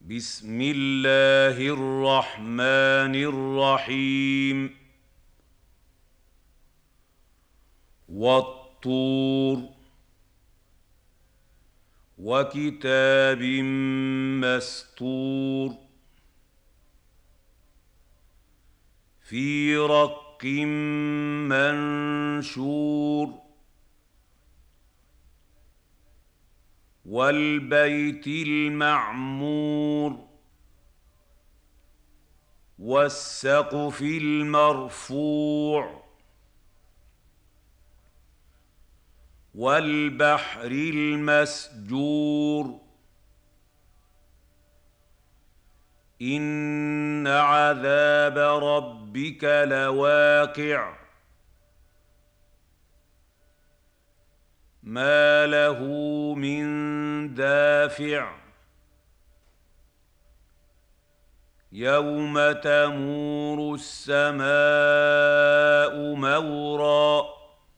بسم الله الرحمن الرحيم والطور وكتاب مسطور في رق منشور والبيت المعمور والسقف المرفوع والبحر المسجور إن عذاب ربك لواقع ما له من دافع يوم تمور السماء مورا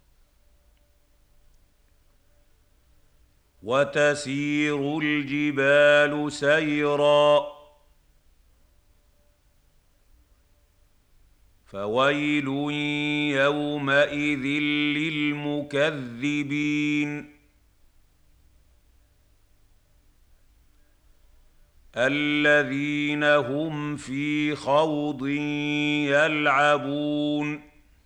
وتسير الجبال سيرا فويل يومئذ للمكذبين الذين هم في خوض يلعبون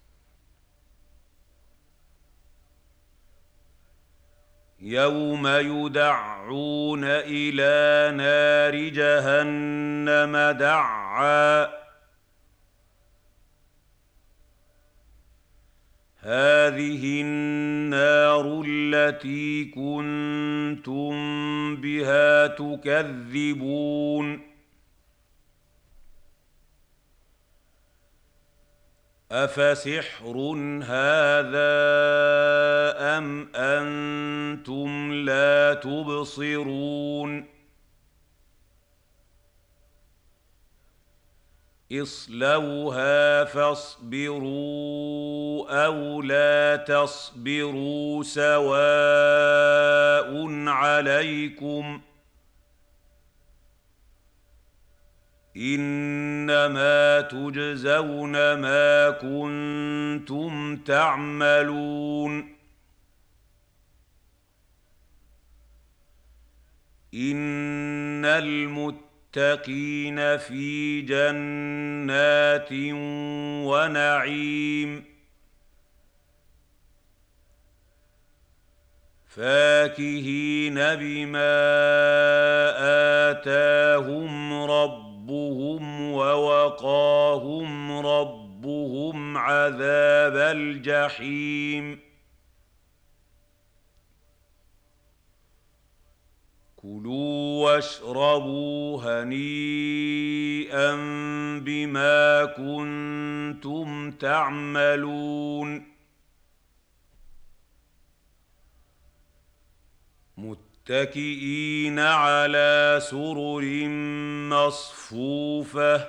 يوم يدعون إلى نار جهنم دعا هذه النار التي كنتم بها تكذبون أفسحر هذا أم أنتم لا تبصرون اصلوها فاصبروا أو لا تصبروا سواء عليكم إنما تجزون ما كنتم تعملون إن المتقين في جنات ونعيم فاكهين بما آتاهم ربهم ووقاهم ربهم عذاب الجحيم كلوا واشربوا هنيئا بما كنتم تعملون متكئين على سرر مصفوفة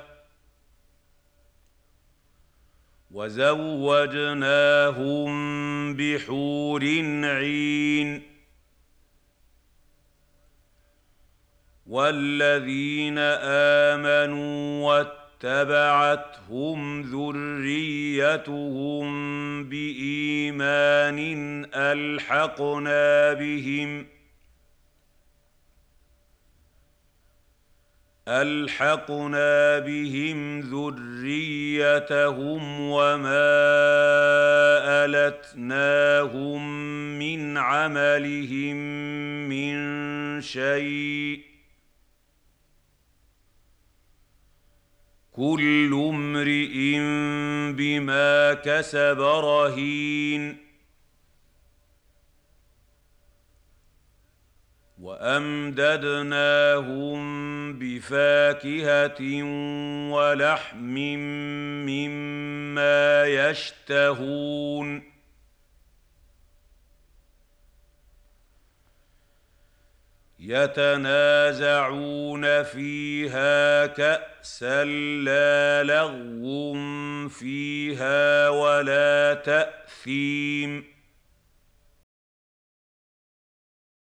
وزوجناهم بحور عين والذين آمنوا واتبعتهم ذريتهم بإيمان ألحقنا بهم ذريتهم وما ألتناهم من عملهم من شيء كل امرئ بما كسب رهين وأمددناهم بفاكهة ولحم مما يشتهون يتنازعون فيها كأسا لا لغو فيها ولا تأثيم